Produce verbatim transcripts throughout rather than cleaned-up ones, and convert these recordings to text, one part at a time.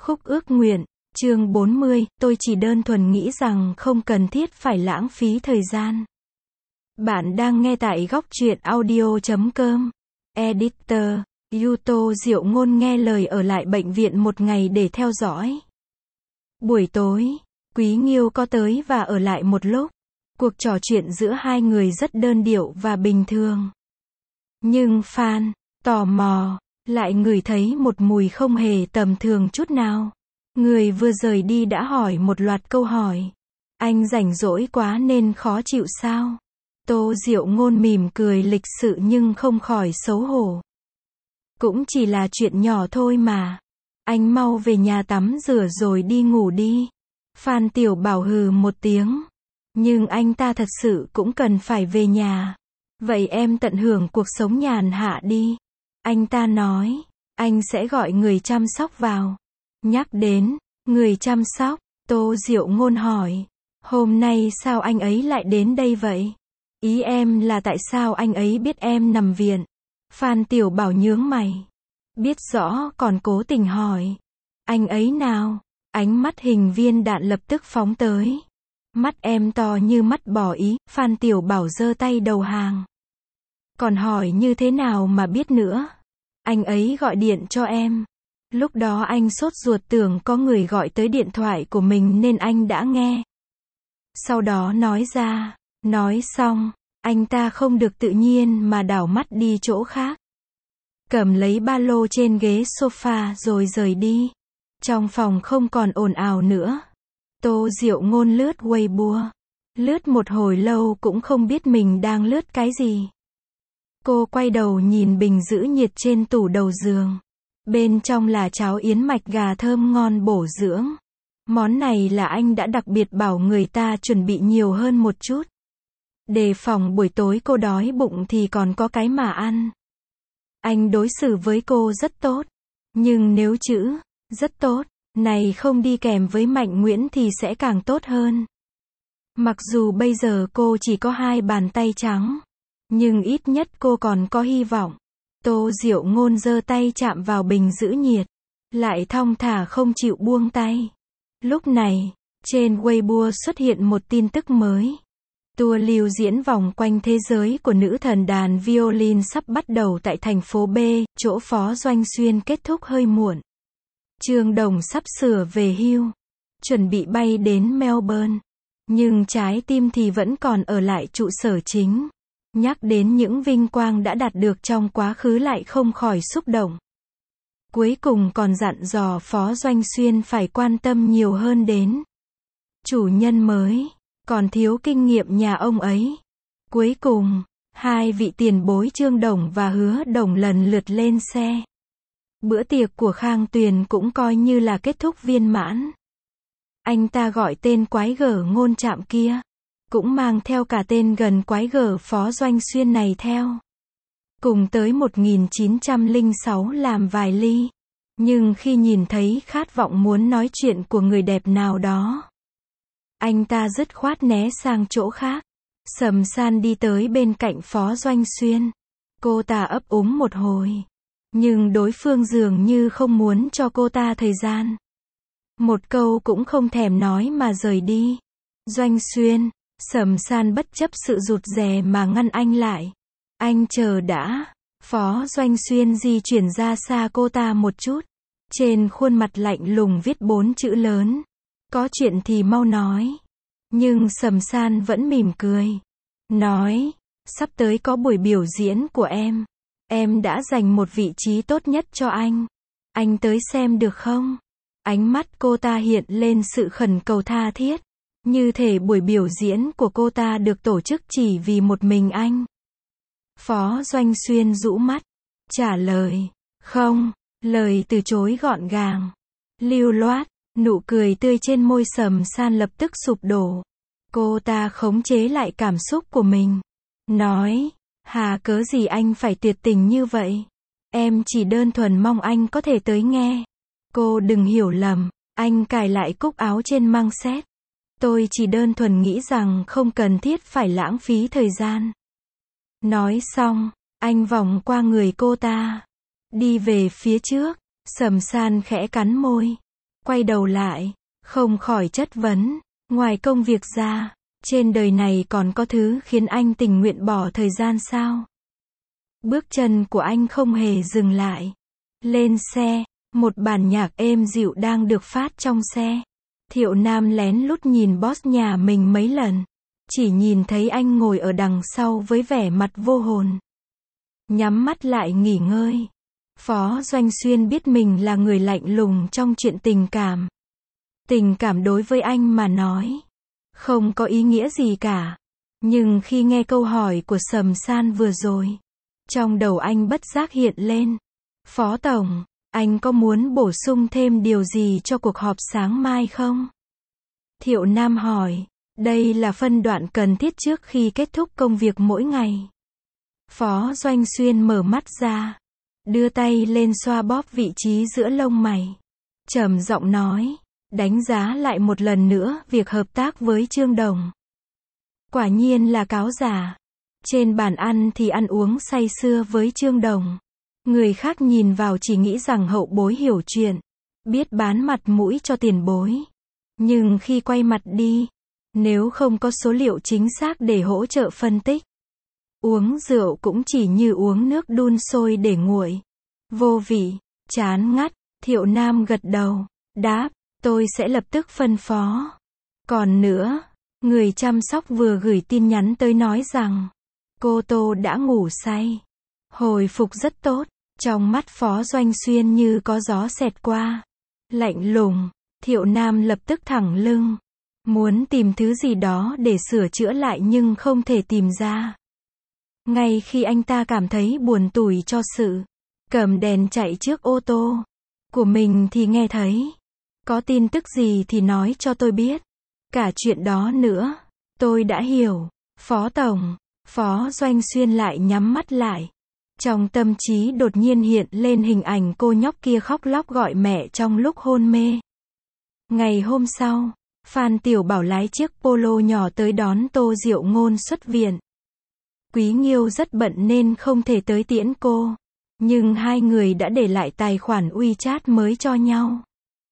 Khúc ước nguyện, chương bốn mươi, tôi chỉ đơn thuần nghĩ rằng không cần thiết phải lãng phí thời gian. Bạn đang nghe tại góc truyện audio chấm com. Editor, Yuto Diệu Ngôn nghe lời ở lại bệnh viện một ngày để theo dõi. Buổi tối, Quý Nghiêu có tới và ở lại một lúc. Cuộc trò chuyện giữa hai người rất đơn điệu và bình thường. Nhưng Phan, tò mò, lại ngửi thấy một mùi không hề tầm thường chút nào. Người vừa rời đi đã hỏi một loạt câu hỏi. Anh rảnh rỗi quá nên khó chịu sao? Tô Diệu Ngôn mỉm cười lịch sự nhưng không khỏi xấu hổ. Cũng chỉ là chuyện nhỏ thôi mà. Anh mau về nhà tắm rửa rồi đi ngủ đi. Phan Tiểu Bảo hừ một tiếng. Nhưng anh ta thật sự cũng cần phải về nhà. Vậy em tận hưởng cuộc sống nhàn hạ đi. Anh ta nói, anh sẽ gọi người chăm sóc vào. Nhắc đến, người chăm sóc, Tô Diệu Ngôn hỏi, hôm nay sao anh ấy lại đến đây vậy? Ý em là tại sao anh ấy biết em nằm viện? Phan Tiểu Bảo nhướng mày. Biết rõ còn cố tình hỏi. Anh ấy nào? Ánh mắt hình viên đạn lập tức phóng tới. Mắt em to như mắt bò ý, Phan Tiểu Bảo giơ tay đầu hàng. Còn hỏi như thế nào mà biết nữa? Anh ấy gọi điện cho em. Lúc đó anh sốt ruột tưởng có người gọi tới điện thoại của mình nên anh đã nghe. Sau đó nói ra, nói xong, anh ta không được tự nhiên mà đảo mắt đi chỗ khác. Cầm lấy ba lô trên ghế sofa rồi rời đi. Trong phòng không còn ồn ào nữa. Tô Diệu Ngôn lướt Weibo. Lướt một hồi lâu cũng không biết mình đang lướt cái gì. Cô quay đầu nhìn bình giữ nhiệt trên tủ đầu giường. Bên trong là cháo yến mạch gà thơm ngon bổ dưỡng. Món này là anh đã đặc biệt bảo người ta chuẩn bị nhiều hơn một chút. Đề phòng buổi tối cô đói bụng thì còn có cái mà ăn. Anh đối xử với cô rất tốt. Nhưng nếu chữ, rất tốt, này không đi kèm với Mạnh Nguyễn thì sẽ càng tốt hơn. Mặc dù bây giờ cô chỉ có hai bàn tay trắng. Nhưng ít nhất cô còn có hy vọng. Tô Diệu Ngôn giơ tay chạm vào bình giữ nhiệt. Lại thong thả không chịu buông tay. Lúc này, trên Weibo xuất hiện một tin tức mới. Tour lưu diễn vòng quanh thế giới của nữ thần đàn violin sắp bắt đầu tại thành phố B, chỗ Phó Doanh Xuyên kết thúc hơi muộn. Trương Đồng sắp sửa về hưu. Chuẩn bị bay đến Melbourne. Nhưng trái tim thì vẫn còn ở lại trụ sở chính. Nhắc đến những vinh quang đã đạt được trong quá khứ lại không khỏi xúc động. Cuối cùng còn dặn dò Phó Doanh Xuyên phải quan tâm nhiều hơn đến chủ nhân mới, còn thiếu kinh nghiệm nhà ông ấy. Cuối cùng, hai vị tiền bối Trương Đồng và Hứa Đồng lần lượt lên xe. Bữa tiệc của Khang Tuyền cũng coi như là kết thúc viên mãn. Anh ta gọi tên quái gở Ngôn Trạm kia. Cũng mang theo cả tên gần quái gở Phó Doanh Xuyên này theo. Cùng tới một nghìn chín trăm lẻ sáu làm vài ly. Nhưng khi nhìn thấy khát vọng muốn nói chuyện của người đẹp nào đó, anh ta dứt khoát né sang chỗ khác. Sầm San đi tới bên cạnh Phó Doanh Xuyên. Cô ta ấp úng một hồi. Nhưng đối phương dường như không muốn cho cô ta thời gian. Một câu cũng không thèm nói mà rời đi. Doanh Xuyên. Sầm San bất chấp sự rụt rè mà ngăn anh lại. Anh chờ đã. Phó Doanh Xuyên di chuyển ra xa cô ta một chút. Trên khuôn mặt lạnh lùng viết bốn chữ lớn. Có chuyện thì mau nói. Nhưng Sầm San vẫn mỉm cười. Nói, sắp tới có buổi biểu diễn của em. Em đã dành một vị trí tốt nhất cho anh. Anh tới xem được không? Ánh mắt cô ta hiện lên sự khẩn cầu tha thiết. Như thể buổi biểu diễn của cô ta được tổ chức chỉ vì một mình anh. Phó Doanh Xuyên rũ mắt. Trả lời. Không. Lời từ chối gọn gàng. Lưu loát. Nụ cười tươi trên môi Sầm San lập tức sụp đổ. Cô ta khống chế lại cảm xúc của mình. Nói. Hà cớ gì anh phải tuyệt tình như vậy? Em chỉ đơn thuần mong anh có thể tới nghe. Cô đừng hiểu lầm. Anh cài lại cúc áo trên măng xét. Tôi chỉ đơn thuần nghĩ rằng không cần thiết phải lãng phí thời gian. Nói xong, anh vòng qua người cô ta. Đi về phía trước, Sầm San khẽ cắn môi. quay đầu lại, không khỏi chất vấn, ngoài công việc ra, trên đời này còn có thứ khiến anh tình nguyện bỏ thời gian sao? Bước chân của anh không hề dừng lại. Lên xe, một bản nhạc êm dịu đang được phát trong xe. Thiệu Nam lén lút nhìn boss nhà mình mấy lần. Chỉ nhìn thấy anh ngồi ở đằng sau với vẻ mặt vô hồn. Nhắm mắt lại nghỉ ngơi. Phó Doanh Xuyên biết mình là người lạnh lùng trong chuyện tình cảm. Tình cảm đối với anh mà nói, không có ý nghĩa gì cả. Nhưng khi nghe câu hỏi của Sầm San vừa rồi, trong đầu anh bất giác hiện lên. Phó Tổng, anh có muốn bổ sung thêm điều gì cho cuộc họp sáng mai không? Thiệu Nam hỏi. Đây là phân đoạn cần thiết trước khi kết thúc công việc mỗi ngày. Phó Doanh Xuyên mở mắt ra, đưa tay lên xoa bóp vị trí giữa lông mày. Trầm giọng nói, đánh giá lại một lần nữa việc hợp tác với Trương Đồng. Quả nhiên là cáo giả. Trên bàn ăn thì ăn uống say sưa với Trương Đồng. Người khác nhìn vào chỉ nghĩ rằng hậu bối hiểu chuyện, biết bán mặt mũi cho tiền bối. Nhưng khi quay mặt đi, nếu không có số liệu chính xác để hỗ trợ phân tích, uống rượu cũng chỉ như uống nước đun sôi để nguội. Vô vị, chán ngắt. Thiệu Nam gật đầu, đáp, tôi sẽ lập tức phân phó. Còn nữa, người chăm sóc vừa gửi tin nhắn tới nói rằng, cô Tô đã ngủ say. Hồi phục rất tốt. Trong mắt Phó Doanh Xuyên như có gió xẹt qua. Lạnh lùng, Thiệu Nam lập tức thẳng lưng. Muốn tìm thứ gì đó để sửa chữa lại nhưng không thể tìm ra. Ngay khi anh ta cảm thấy buồn tủi cho sự cầm đèn chạy trước ô tô của mình thì nghe thấy, có tin tức gì thì nói cho tôi biết. Cả chuyện đó nữa, tôi đã hiểu. Phó Tổng, Phó Doanh Xuyên lại nhắm mắt lại. Trong tâm trí đột nhiên hiện lên hình ảnh cô nhóc kia khóc lóc gọi mẹ trong lúc hôn mê. Ngày hôm sau, Phan Tiểu Bảo lái chiếc Polo nhỏ tới đón Tô Diệu Ngôn xuất viện. Quý Nghiêu rất bận nên không thể tới tiễn cô. Nhưng hai người đã để lại tài khoản WeChat mới cho nhau.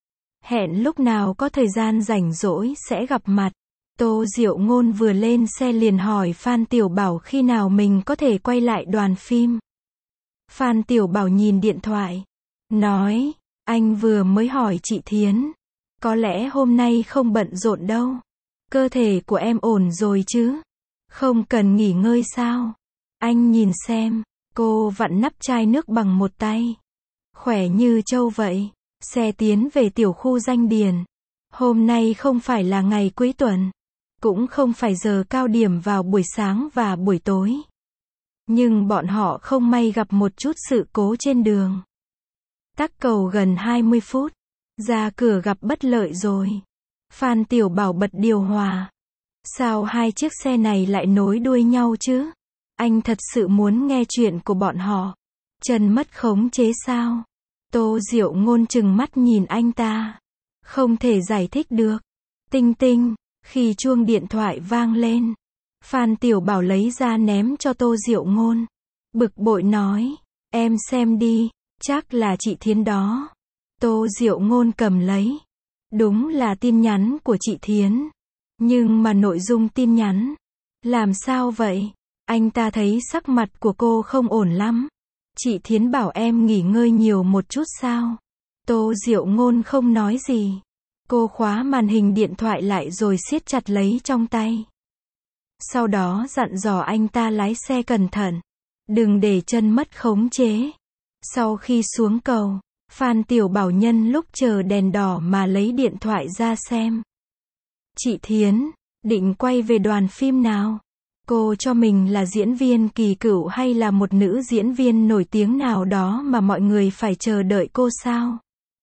Hẹn lúc nào có thời gian rảnh rỗi sẽ gặp mặt. Tô Diệu Ngôn vừa lên xe liền hỏi Phan Tiểu Bảo khi nào mình có thể quay lại đoàn phim. Phan Tiểu Bảo nhìn điện thoại, nói, anh vừa mới hỏi chị Thiến. Có lẽ hôm nay không bận rộn đâu. Cơ thể của em ổn rồi chứ? Không cần nghỉ ngơi sao? Anh nhìn xem, cô vặn nắp chai nước bằng một tay. Khỏe như trâu vậy. Xe tiến về tiểu khu Danh Điền. Hôm nay không phải là ngày cuối tuần. Cũng không phải giờ cao điểm vào buổi sáng và buổi tối. Nhưng bọn họ không may gặp một chút sự cố trên đường. Tắc cầu gần hai mươi phút. Ra cửa gặp bất lợi rồi. Phan Tiểu Bảo bật điều hòa. Sao hai chiếc xe này lại nối đuôi nhau chứ? Anh thật sự muốn nghe chuyện của bọn họ. Trần mất khống chế sao? Tô Diệu Ngôn trừng mắt nhìn anh ta. Không thể giải thích được. Tinh tinh, khi chuông điện thoại vang lên, Phan Tiểu Bảo lấy ra ném cho Tô Diệu Ngôn. Bực bội nói, em xem đi, chắc là chị Thiến đó. Tô Diệu Ngôn cầm lấy. Đúng là tin nhắn của chị Thiến. Nhưng mà nội dung tin nhắn. Làm sao vậy? Anh ta thấy sắc mặt của cô không ổn lắm. Chị Thiến bảo em nghỉ ngơi nhiều một chút sao? Tô Diệu Ngôn không nói gì. Cô khóa màn hình điện thoại lại rồi siết chặt lấy trong tay. Sau đó dặn dò anh ta lái xe cẩn thận. Đừng để chân mất khống chế. Sau khi xuống cầu, Phan Tiểu Bảo nhân lúc chờ đèn đỏ mà lấy điện thoại ra xem. Chị Thiến, định quay về đoàn phim nào? Cô cho mình là diễn viên kỳ cựu hay là một nữ diễn viên nổi tiếng nào đó mà mọi người phải chờ đợi cô sao?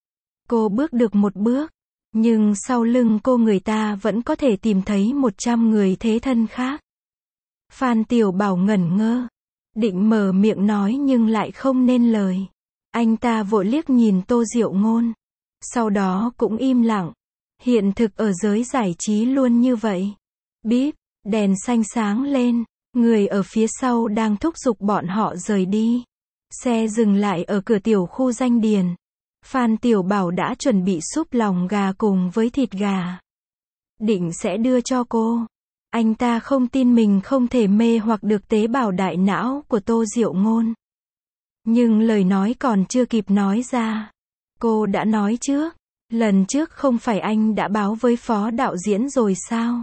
Cô bước được một bước, nhưng sau lưng cô người ta vẫn có thể tìm thấy một trăm người thế thân khác. Phan Tiểu Bảo ngẩn ngơ, định mở miệng nói nhưng lại không nên lời. Anh ta vội liếc nhìn Tô Diệu Ngôn, sau đó cũng im lặng. Hiện thực ở giới giải trí luôn như vậy. Bíp, đèn xanh sáng lên, người ở phía sau đang thúc giục bọn họ rời đi. Xe dừng lại ở cửa tiểu khu Danh Điền. Phan Tiểu Bảo đã chuẩn bị súp lòng gà cùng với thịt gà. Định sẽ đưa cho cô. Anh ta không tin mình không thể mê hoặc được tế bào đại não của Tô Diệu Ngôn. Nhưng lời nói còn chưa kịp nói ra. Cô đã nói trước. Lần trước không phải anh đã báo với phó đạo diễn rồi sao?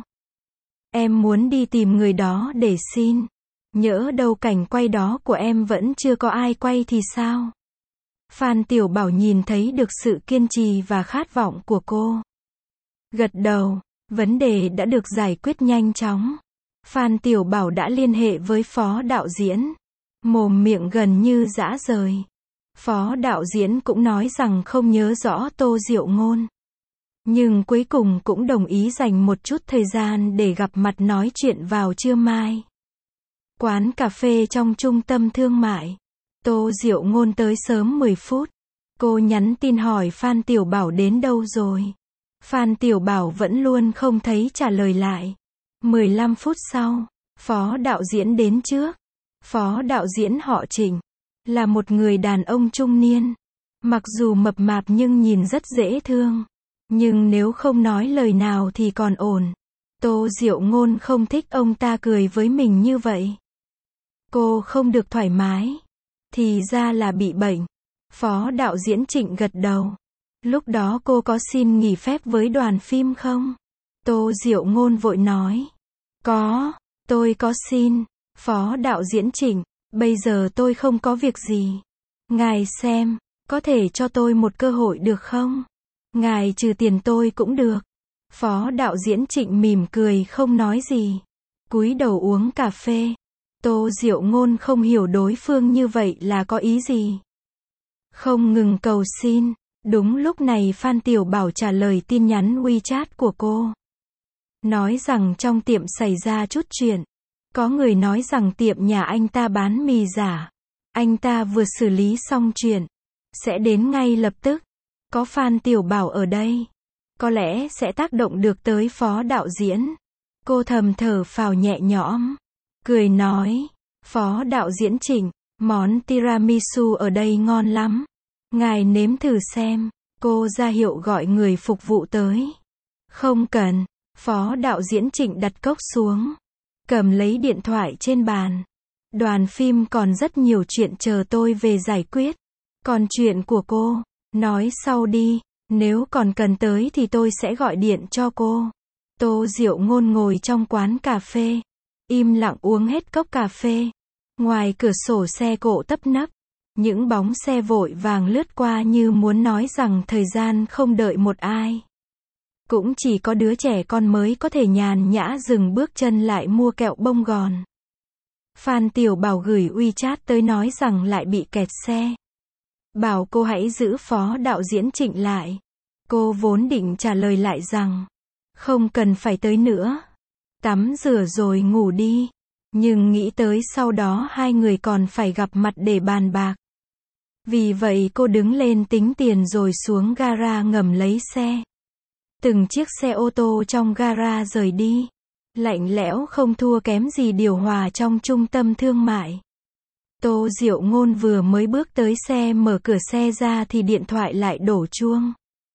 Em muốn đi tìm người đó để xin. Nhỡ đâu cảnh quay đó của em vẫn chưa có ai quay thì sao? Phan Tiểu Bảo nhìn thấy được sự kiên trì và khát vọng của cô. Gật đầu, vấn đề đã được giải quyết nhanh chóng. Phan Tiểu Bảo đã liên hệ với phó đạo diễn. Mồm miệng gần như rã rời. Phó đạo diễn cũng nói rằng không nhớ rõ Tô Diệu Ngôn. Nhưng cuối cùng cũng đồng ý dành một chút thời gian để gặp mặt nói chuyện vào trưa mai. Quán cà phê trong trung tâm thương mại. Tô Diệu Ngôn tới sớm mười phút. Cô nhắn tin hỏi Phan Tiểu Bảo đến đâu rồi. Phan Tiểu Bảo vẫn luôn không thấy trả lời lại. mười lăm phút sau, phó đạo diễn đến trước. Phó đạo diễn họ Trịnh. Là một người đàn ông trung niên. Mặc dù mập mạp nhưng nhìn rất dễ thương. Nhưng nếu không nói lời nào thì còn ổn. Tô Diệu Ngôn không thích ông ta cười với mình như vậy. Cô không được thoải mái. Thì ra là bị bệnh. Phó đạo diễn Trịnh gật đầu. Lúc đó cô có xin nghỉ phép với đoàn phim không? Tô Diệu Ngôn vội nói. Có, tôi có xin. Phó đạo diễn Trịnh, bây giờ tôi không có việc gì. Ngài xem, có thể cho tôi một cơ hội được không? Ngài trừ tiền tôi cũng được. Phó đạo diễn Trịnh mỉm cười không nói gì. Cúi đầu uống cà phê. Tô Diệu Ngôn không hiểu đối phương như vậy là có ý gì. Không ngừng cầu xin. Đúng lúc này Phan Tiểu Bảo trả lời tin nhắn WeChat của cô. Nói rằng trong tiệm xảy ra chút chuyện. Có người nói rằng tiệm nhà anh ta bán mì giả. Anh ta vừa xử lý xong chuyện. Sẽ đến ngay lập tức. Có Phan Tiểu Bảo ở đây. Có lẽ sẽ tác động được tới phó đạo diễn. Cô thầm thở phào nhẹ nhõm. Cười nói. Phó đạo diễn Trịnh, món tiramisu ở đây ngon lắm. Ngài nếm thử xem. Cô ra hiệu gọi người phục vụ tới. Không cần. Phó đạo diễn Trịnh đặt cốc xuống. Cầm lấy điện thoại trên bàn. Đoàn phim còn rất nhiều chuyện chờ tôi về giải quyết. Còn chuyện của cô, nói sau đi. Nếu còn cần tới thì tôi sẽ gọi điện cho cô. Tô Diệu Ngôn ngồi trong quán cà phê. Im lặng uống hết cốc cà phê. Ngoài cửa sổ xe cộ tấp nập. Những bóng xe vội vàng lướt qua như muốn nói rằng thời gian không đợi một ai. Cũng chỉ có đứa trẻ con mới có thể nhàn nhã dừng bước chân lại mua kẹo bông gòn. Phan Tiểu Bảo gửi WeChat tới nói rằng lại bị kẹt xe. Bảo cô hãy giữ phó đạo diễn Trịnh lại. Cô vốn định trả lời lại rằng không cần phải tới nữa. Tắm rửa rồi ngủ đi. Nhưng nghĩ tới sau đó hai người còn phải gặp mặt để bàn bạc. Vì vậy cô đứng lên tính tiền rồi xuống gara ngầm lấy xe. Từng chiếc xe ô tô trong gara rời đi. Lạnh lẽo không thua kém gì điều hòa trong trung tâm thương mại. Tô Diệu Ngôn vừa mới bước tới xe mở cửa xe ra thì điện thoại lại đổ chuông.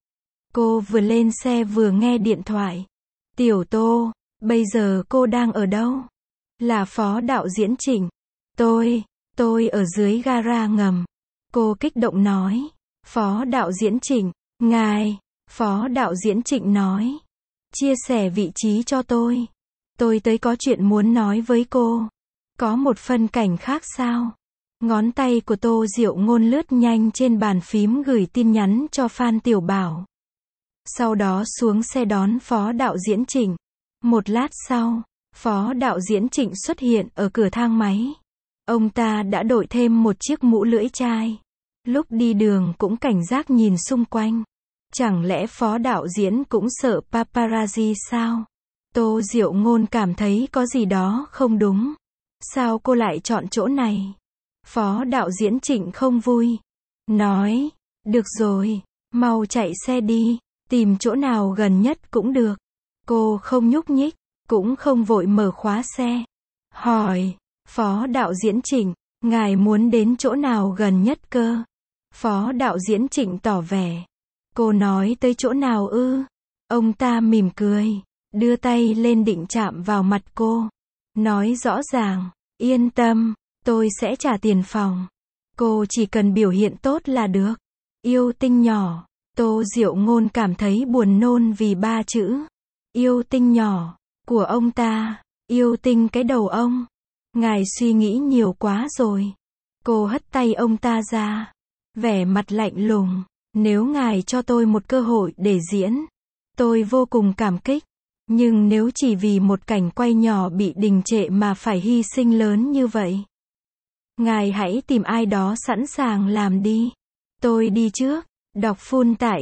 Cô vừa lên xe vừa nghe điện thoại. Tiểu Tô, bây giờ cô đang ở đâu? Là phó đạo diễn Trịnh. Tôi, tôi ở dưới gara ngầm. Cô kích động nói. Phó đạo diễn Trịnh, ngài, phó đạo diễn Trịnh nói. Chia sẻ vị trí cho tôi. Tôi tới có chuyện muốn nói với cô. Có một phân cảnh khác sao? Ngón tay của Tô Diệu Ngôn lướt nhanh trên bàn phím gửi tin nhắn cho Phan Tiểu Bảo. Sau đó xuống xe đón phó đạo diễn Trịnh. Một lát sau, phó đạo diễn Trịnh xuất hiện ở cửa thang máy. Ông ta đã đội thêm một chiếc mũ lưỡi chai. Lúc đi đường cũng cảnh giác nhìn xung quanh. Chẳng lẽ phó đạo diễn cũng sợ paparazzi sao? Tô Diệu Ngôn cảm thấy có gì đó không đúng. Sao cô lại chọn chỗ này? Phó đạo diễn Trịnh không vui. Nói, được rồi, mau chạy xe đi, tìm chỗ nào gần nhất cũng được. Cô không nhúc nhích, cũng không vội mở khóa xe. Hỏi, phó đạo diễn Trịnh, ngài muốn đến chỗ nào gần nhất cơ? Phó đạo diễn Trịnh tỏ vẻ. Cô nói tới chỗ nào ư? Ông ta mỉm cười, đưa tay lên định chạm vào mặt cô. Nói rõ ràng, yên tâm, tôi sẽ trả tiền phòng. Cô chỉ cần biểu hiện tốt là được. Yêu tinh nhỏ. Tô Diệu Ngôn cảm thấy buồn nôn vì ba chữ yêu tinh nhỏ của ông ta. Yêu tinh cái đầu ông. Ngài suy nghĩ nhiều quá rồi. Cô hất tay ông ta ra. Vẻ mặt lạnh lùng. Nếu ngài cho tôi một cơ hội để diễn, tôi vô cùng cảm kích. Nhưng nếu chỉ vì một cảnh quay nhỏ bị đình trệ mà phải hy sinh lớn như vậy, ngài hãy tìm ai đó sẵn sàng làm đi. Tôi đi trước. Đọc full tại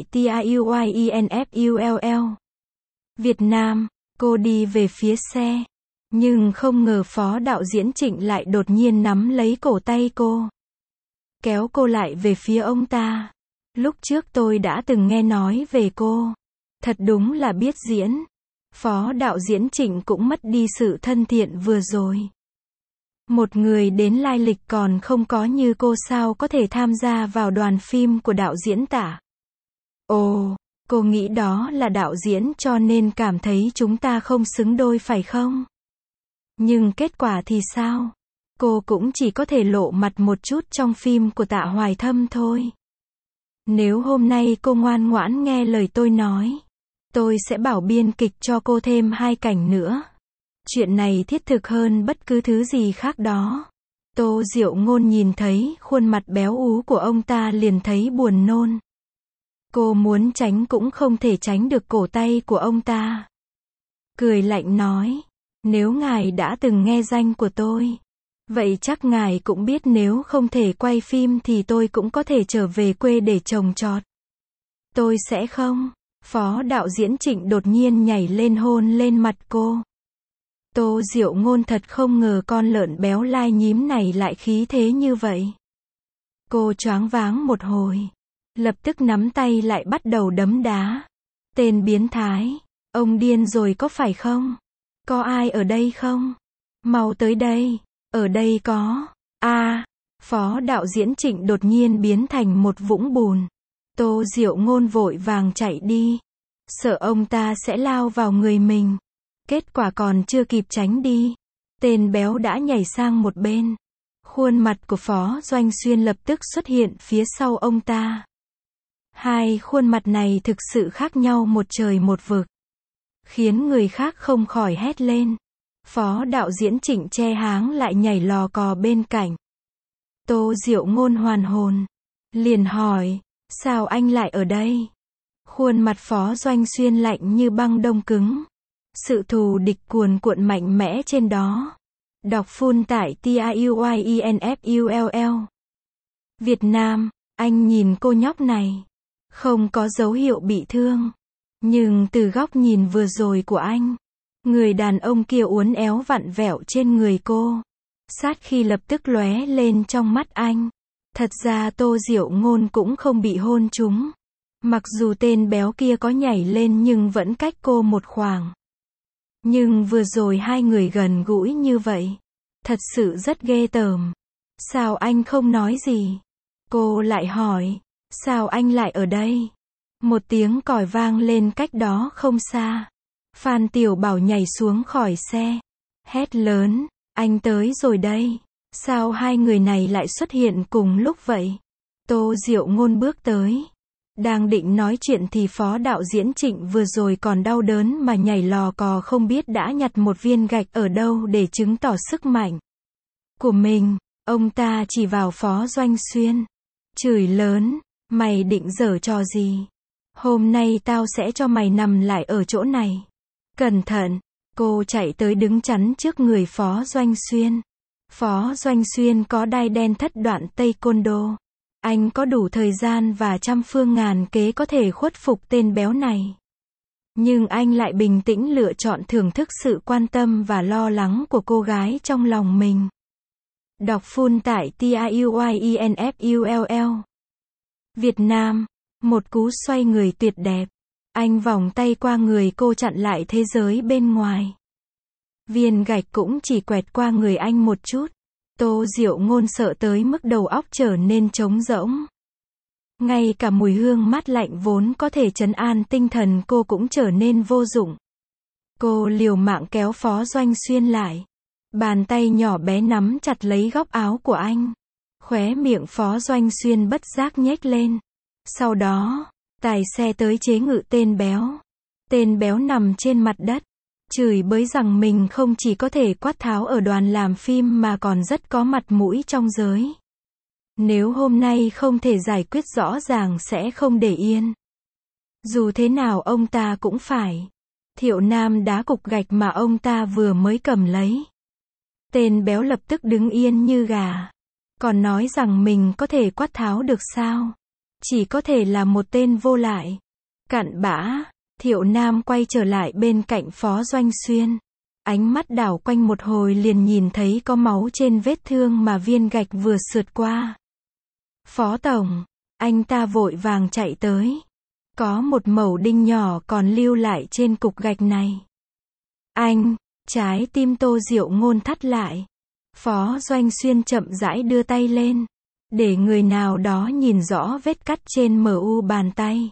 TIUYINFULL. Việt Nam. Cô đi về phía xe. Nhưng không ngờ phó đạo diễn Trịnh lại đột nhiên nắm lấy cổ tay cô. Kéo cô lại về phía ông ta. Lúc trước tôi đã từng nghe nói về cô. Thật đúng là biết diễn. Phó đạo diễn Trịnh cũng mất đi sự thân thiện vừa rồi. Một người đến lai lịch còn không có như cô sao có thể tham gia vào đoàn phim của đạo diễn Tả. Ồ, cô nghĩ đó là đạo diễn cho nên cảm thấy chúng ta không xứng đôi phải không? Nhưng kết quả thì sao? Cô cũng chỉ có thể lộ mặt một chút trong phim của Tạ Hoài Thâm thôi. Nếu hôm nay cô ngoan ngoãn nghe lời tôi nói, tôi sẽ bảo biên kịch cho cô thêm hai cảnh nữa. Chuyện này thiết thực hơn bất cứ thứ gì khác đó. Tô Diệu Ngôn nhìn thấy khuôn mặt béo ú của ông ta liền thấy buồn nôn. Cô muốn tránh cũng không thể tránh được cổ tay của ông ta. Cười lạnh nói, nếu ngài đã từng nghe danh của tôi, vậy chắc ngài cũng biết nếu không thể quay phim thì tôi cũng có thể trở về quê để trồng trọt. Tôi sẽ không. Phó đạo diễn Trịnh đột nhiên nhảy lên hôn lên mặt cô. Tô Diệu Ngôn thật không ngờ con lợn béo lai nhím này lại khí thế như vậy. Cô choáng váng một hồi. Lập tức nắm tay lại bắt đầu đấm đá. Tên biến thái. Ông điên rồi có phải không? Có ai ở đây không? Mau tới đây. Ở đây có. A. À, phó đạo diễn Trịnh đột nhiên biến thành một vũng bùn. Tô Diệu Ngôn vội vàng chạy đi. Sợ ông ta sẽ lao vào người mình. Kết quả còn chưa kịp tránh đi. Tên béo đã nhảy sang một bên. Khuôn mặt của Phó Doanh Xuyên lập tức xuất hiện phía sau ông ta. Hai khuôn mặt này thực sự khác nhau một trời một vực. Khiến người khác không khỏi hét lên. Phó đạo diễn Trịnh che háng lại nhảy lò cò bên cạnh. Tô Diệu Ngôn hoàn hồn. Liền hỏi, sao anh lại ở đây? Khuôn mặt Phó Doanh Xuyên lạnh như băng đông cứng. Sự thù địch cuồn cuộn mạnh mẽ trên đó. Đọc full tại TIUYINFULL. Việt Nam. Anh nhìn cô nhóc này. Không có dấu hiệu bị thương. Nhưng từ góc nhìn vừa rồi của anh, người đàn ông kia uốn éo vặn vẹo trên người cô. Sát khi lập tức lóe lên trong mắt anh. Thật ra Tô Diệu Ngôn cũng không bị hôn trúng. Mặc dù tên béo kia có nhảy lên nhưng vẫn cách cô một khoảng. Nhưng vừa rồi hai người gần gũi như vậy. Thật sự rất ghê tởm. Sao anh không nói gì? Cô lại hỏi. Sao anh lại ở đây? Một tiếng còi vang lên cách đó không xa. Phan Tiểu Bảo nhảy xuống khỏi xe. Hét lớn. Anh tới rồi đây. Sao hai người này lại xuất hiện cùng lúc vậy? Tô Diệu Ngôn bước tới. Đang định nói chuyện thì phó đạo diễn Trịnh vừa rồi còn đau đớn mà nhảy lò cò không biết đã nhặt một viên gạch ở đâu để chứng tỏ sức mạnh của mình. Ông ta chỉ vào Phó Doanh Xuyên. Chửi lớn. Mày định giở trò gì? Hôm nay tao sẽ cho mày nằm lại ở chỗ này. Cẩn thận. Cô chạy tới đứng chắn trước người Phó Doanh Xuyên. Phó Doanh Xuyên có đai đen thất đoạn taekwondo. Anh có đủ thời gian và trăm phương ngàn kế có thể khuất phục tên béo này. Nhưng anh lại bình tĩnh lựa chọn thưởng thức sự quan tâm và lo lắng của cô gái trong lòng mình. Đọc full tại TIUYINFULL. Việt Nam. Một cú xoay người tuyệt đẹp. Anh vòng tay qua người cô chặn lại thế giới bên ngoài. Viên gạch cũng chỉ quẹt qua người anh một chút. Tô Diệu Ngôn sợ tới mức đầu óc trở nên trống rỗng. Ngay cả mùi hương mát lạnh vốn có thể trấn an tinh thần cô cũng trở nên vô dụng. Cô liều mạng kéo Phó Doanh Xuyên lại. Bàn tay nhỏ bé nắm chặt lấy góc áo của anh. Khóe miệng Phó Doanh Xuyên bất giác nhếch lên. Sau đó, tài xe tới chế ngự tên béo. Tên béo nằm trên mặt đất, chửi bới rằng mình không chỉ có thể quát tháo ở đoàn làm phim mà còn rất có mặt mũi trong giới. Nếu hôm nay không thể giải quyết rõ ràng sẽ không để yên. Dù thế nào ông ta cũng phải. Thiệu Nam đá cục gạch mà ông ta vừa mới cầm lấy. Tên béo lập tức đứng yên như gà. Còn nói rằng mình có thể quát tháo được sao? Chỉ có thể là một tên vô lại. Cặn bã. Thiệu Nam quay trở lại bên cạnh Phó Doanh Xuyên. Ánh mắt đảo quanh một hồi liền nhìn thấy có máu trên vết thương mà viên gạch vừa sượt qua. Phó Tổng. Anh ta vội vàng chạy tới. Có một mẩu đinh nhỏ còn lưu lại trên cục gạch này. Anh. Trái tim Tô Diệu Ngôn thắt lại. Phó Doanh Xuyên chậm rãi đưa tay lên. Để người nào đó nhìn rõ vết cắt trên em u bàn tay.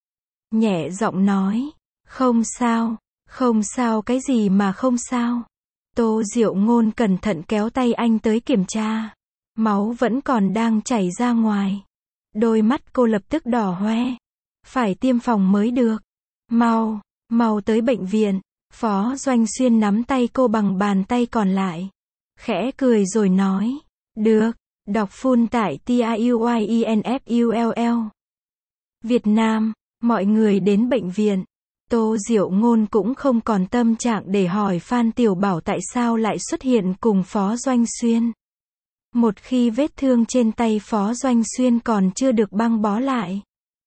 Nhẹ giọng nói. Không sao. Không sao cái gì mà không sao. Tô Diệu Ngôn cẩn thận kéo tay anh tới kiểm tra. Máu vẫn còn đang chảy ra ngoài. Đôi mắt cô lập tức đỏ hoe. Phải tiêm phòng mới được. Mau, mau tới bệnh viện. Phó Doanh Xuyên nắm tay cô bằng bàn tay còn lại. Khẽ cười rồi nói. Được. Đọc full tại T I U Y E N F U L L. Việt Nam. Mọi người đến bệnh viện. Tô Diệu Ngôn cũng không còn tâm trạng để hỏi Phan Tiểu Bảo tại sao lại xuất hiện cùng Phó Doanh Xuyên. Một khi vết thương trên tay Phó Doanh Xuyên còn chưa được băng bó lại.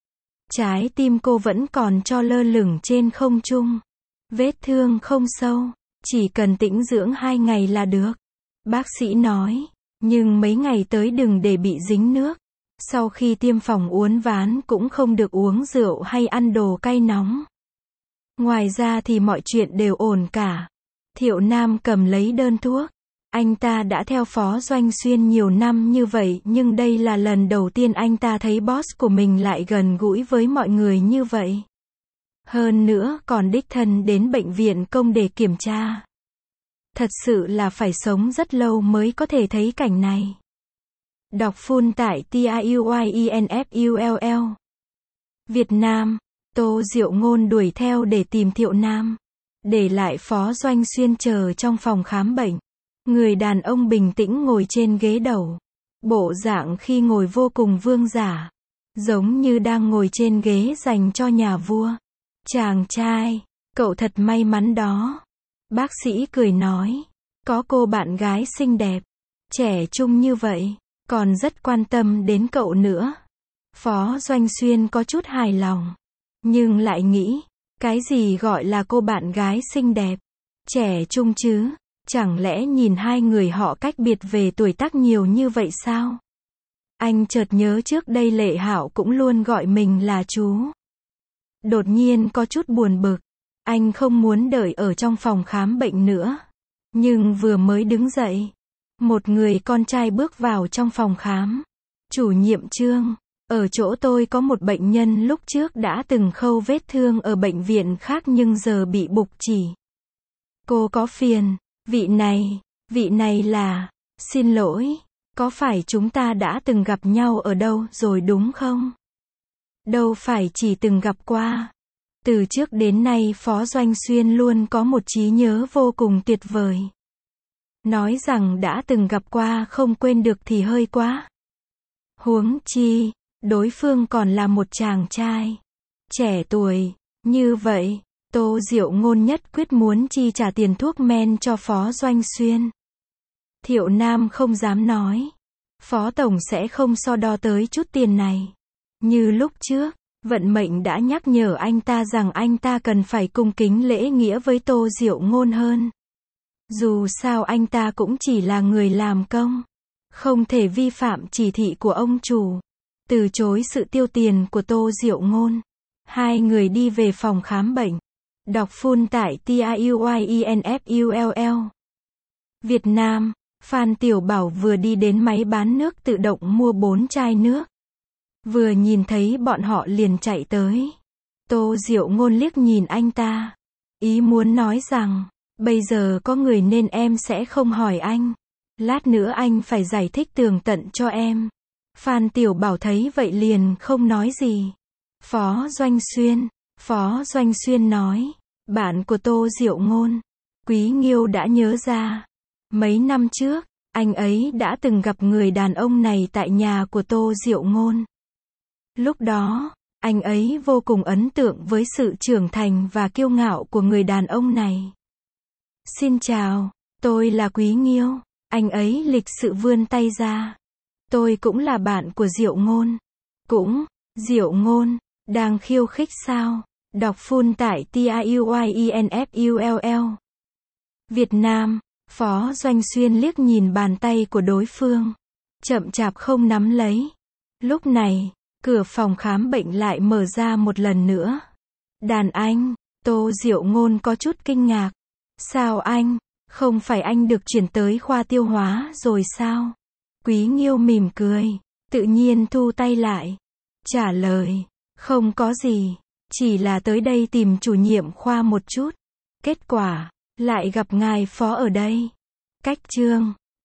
Trái tim cô vẫn còn cho lơ lửng trên không trung. Vết thương không sâu, chỉ cần tĩnh dưỡng hai ngày là được. Bác sĩ nói, nhưng mấy ngày tới đừng để bị dính nước. Sau khi tiêm phòng uốn ván cũng không được uống rượu hay ăn đồ cay nóng. Ngoài ra thì mọi chuyện đều ổn cả. Thiệu Nam cầm lấy đơn thuốc. Anh ta đã theo Phó Doanh Xuyên nhiều năm như vậy nhưng đây là lần đầu tiên anh ta thấy boss của mình lại gần gũi với mọi người như vậy. Hơn nữa còn đích thân đến bệnh viện công để kiểm tra. Thật sự là phải sống rất lâu mới có thể thấy cảnh này. Đọc full tại T I U Y E N F U L L. Việt Nam. Tô Diệu Ngôn đuổi theo để tìm Thiệu Nam. Để lại Phó Doanh Xuyên chờ trong phòng khám bệnh. Người đàn ông bình tĩnh ngồi trên ghế đầu. Bộ dạng khi ngồi vô cùng vương giả. Giống như đang ngồi trên ghế dành cho nhà vua. Chàng trai, cậu thật may mắn đó. Bác sĩ cười nói. Có cô bạn gái xinh đẹp. Trẻ trung như vậy. Còn rất quan tâm đến cậu nữa. Phó Doanh Xuyên có chút hài lòng. Nhưng lại nghĩ. Cái gì gọi là cô bạn gái xinh đẹp? Trẻ trung chứ? Chẳng lẽ nhìn hai người họ cách biệt về tuổi tác nhiều như vậy sao? Anh chợt nhớ trước đây Lệ Hạo cũng luôn gọi mình là chú. Đột nhiên có chút buồn bực. Anh không muốn đợi ở trong phòng khám bệnh nữa. Nhưng vừa mới đứng dậy. Một người con trai bước vào trong phòng khám. Chủ nhiệm Trương. Ở chỗ tôi có một bệnh nhân lúc trước đã từng khâu vết thương ở bệnh viện khác nhưng giờ bị bục chỉ. Cô có phiền. Vị này, vị này là, xin lỗi, có phải chúng ta đã từng gặp nhau ở đâu rồi đúng không? Đâu phải chỉ từng gặp qua. Từ trước đến nay Phó Doanh Xuyên luôn có một trí nhớ vô cùng tuyệt vời. Nói rằng đã từng gặp qua không quên được thì hơi quá. Huống chi, đối phương còn là một chàng trai. Trẻ tuổi, như vậy. Tô Diệu Ngôn nhất quyết muốn chi trả tiền thuốc men cho Phó Doanh Xuyên. Thiệu Nam không dám nói. Phó Tổng sẽ không so đo tới chút tiền này. Như lúc trước, vận mệnh đã nhắc nhở anh ta rằng anh ta cần phải cung kính lễ nghĩa với Tô Diệu Ngôn hơn. Dù sao anh ta cũng chỉ là người làm công. Không thể vi phạm chỉ thị của ông chủ. Từ chối sự tiêu tiền của Tô Diệu Ngôn. Hai người đi về phòng khám bệnh. Đọc full tại T I U Y E N F U L L. Việt Nam. Phan Tiểu Bảo vừa đi đến máy bán nước tự động mua bốn chai nước. Vừa nhìn thấy bọn họ liền chạy tới. Tô Diệu Ngôn liếc nhìn anh ta. Ý muốn nói rằng, bây giờ có người nên em sẽ không hỏi anh. Lát nữa anh phải giải thích tường tận cho em. Phan Tiểu Bảo thấy vậy liền không nói gì. Phó Doanh Xuyên. Phó Doanh Xuyên nói. Bạn của Tô Diệu Ngôn. Quý Nghiêu đã nhớ ra. Mấy năm trước, anh ấy đã từng gặp người đàn ông này tại nhà của Tô Diệu Ngôn. Lúc đó, anh ấy vô cùng ấn tượng với sự trưởng thành và kiêu ngạo của người đàn ông này. Xin chào, tôi là Quý Nghiêu. Anh ấy lịch sự vươn tay ra. Tôi cũng là bạn của Diệu Ngôn. Cũng, Diệu Ngôn, đang khiêu khích sao? Đọc full tại TIUYINFULL. Việt Nam, Phó Doanh Xuyên liếc nhìn bàn tay của đối phương. Chậm chạp không nắm lấy. Lúc này, cửa phòng khám bệnh lại mở ra một lần nữa. Đàn anh, Tô Diệu Ngôn có chút kinh ngạc. Sao anh, không phải anh được chuyển tới khoa tiêu hóa rồi sao? Quý Nghiêu mỉm cười, tự nhiên thu tay lại. Trả lời, không có gì, chỉ là tới đây tìm chủ nhiệm khoa một chút. Kết quả, lại gặp ngài phó ở đây. Cách chương